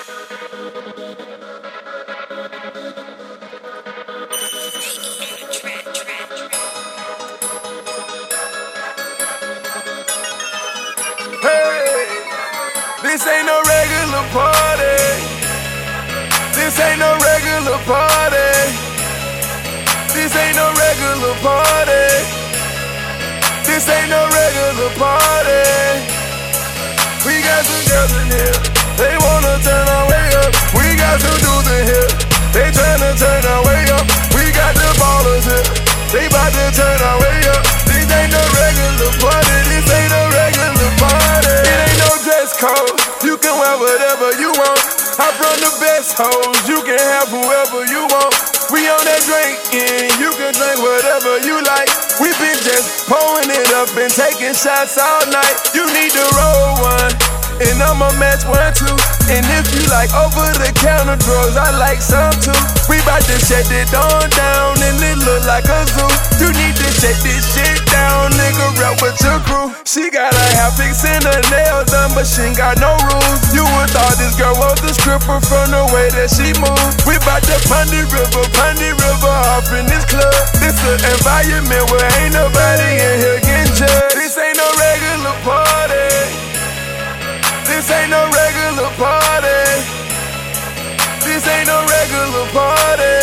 This ain't no regular party. This ain't no regular party. This ain't no regular party. This ain't no regular party. We got some girls in here, they wanna turn our way up. We got some dudes in here, they tryna turn our way up. We got the ballers here, they bout to turn our way up. This ain't no regular party. This ain't no regular party. It ain't no dress code, you can wear whatever you want. I'm from the best hoes, you can have whoever you want. We on that drinking, you can drink whatever you like. We been just pouring it up and taking shots all night. You need to roll one, and I'ma match one too. And if you like over-the-counter drugs, I like some too. We bout to shut it on down, and it look like a zoo. You need to shut this shit down, nigga, rap with your crew. She got a half fix and her nails done, but she ain't got no rules. You would thought this girl was a stripper from the way that she moves. We bout to Pondy River off in this club. This an environment where ain't nobody in here getting judged. This ain't no regular party. This ain't no regular party. This ain't no regular party.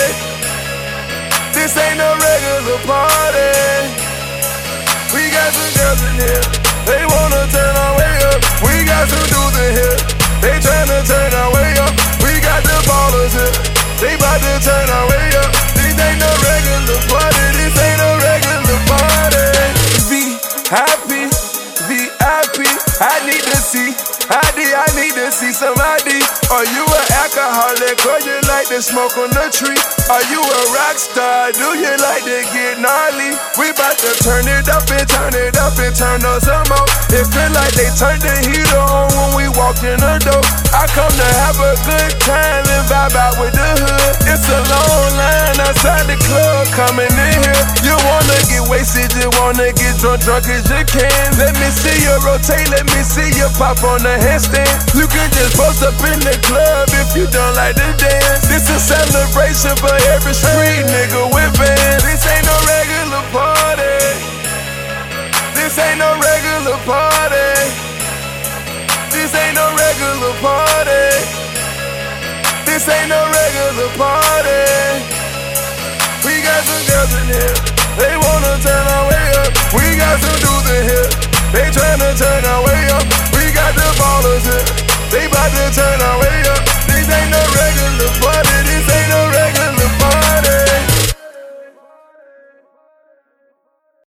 This ain't no regular party. We got some girls in here, they wanna turn our way up. We got some dudes in here, they tryna turn our way up. We got the ballers here, they bout to turn our way up. This ain't no regular party. This ain't no regular party. VIP, VIP, I need to see I need to see some ID. Are you an alcoholic or you like to smoke on the tree? Are you a rock star? Do you like to get gnarly? We bout to turn it up and turn it up and turn up some more. It feel like they turned the heater on when we walk in the door. I come to have a good time and vibe out with the hood. It's a long line outside the club coming in here. You wanna get wasted, you wanna get drunk as you can. Let me see you rotate, let me see you pop on the handstand. You can just post up in the club if you don't like to dance. This a celebration for every street nigga with bands. This ain't no regular party. This ain't no regular party. This ain't no regular party. This ain't no regular party. We got some girls in here, they wanna turn our way up. We got some dudes in here, they tryna turn our way up. We got the ballers here, they bout to turn our way up.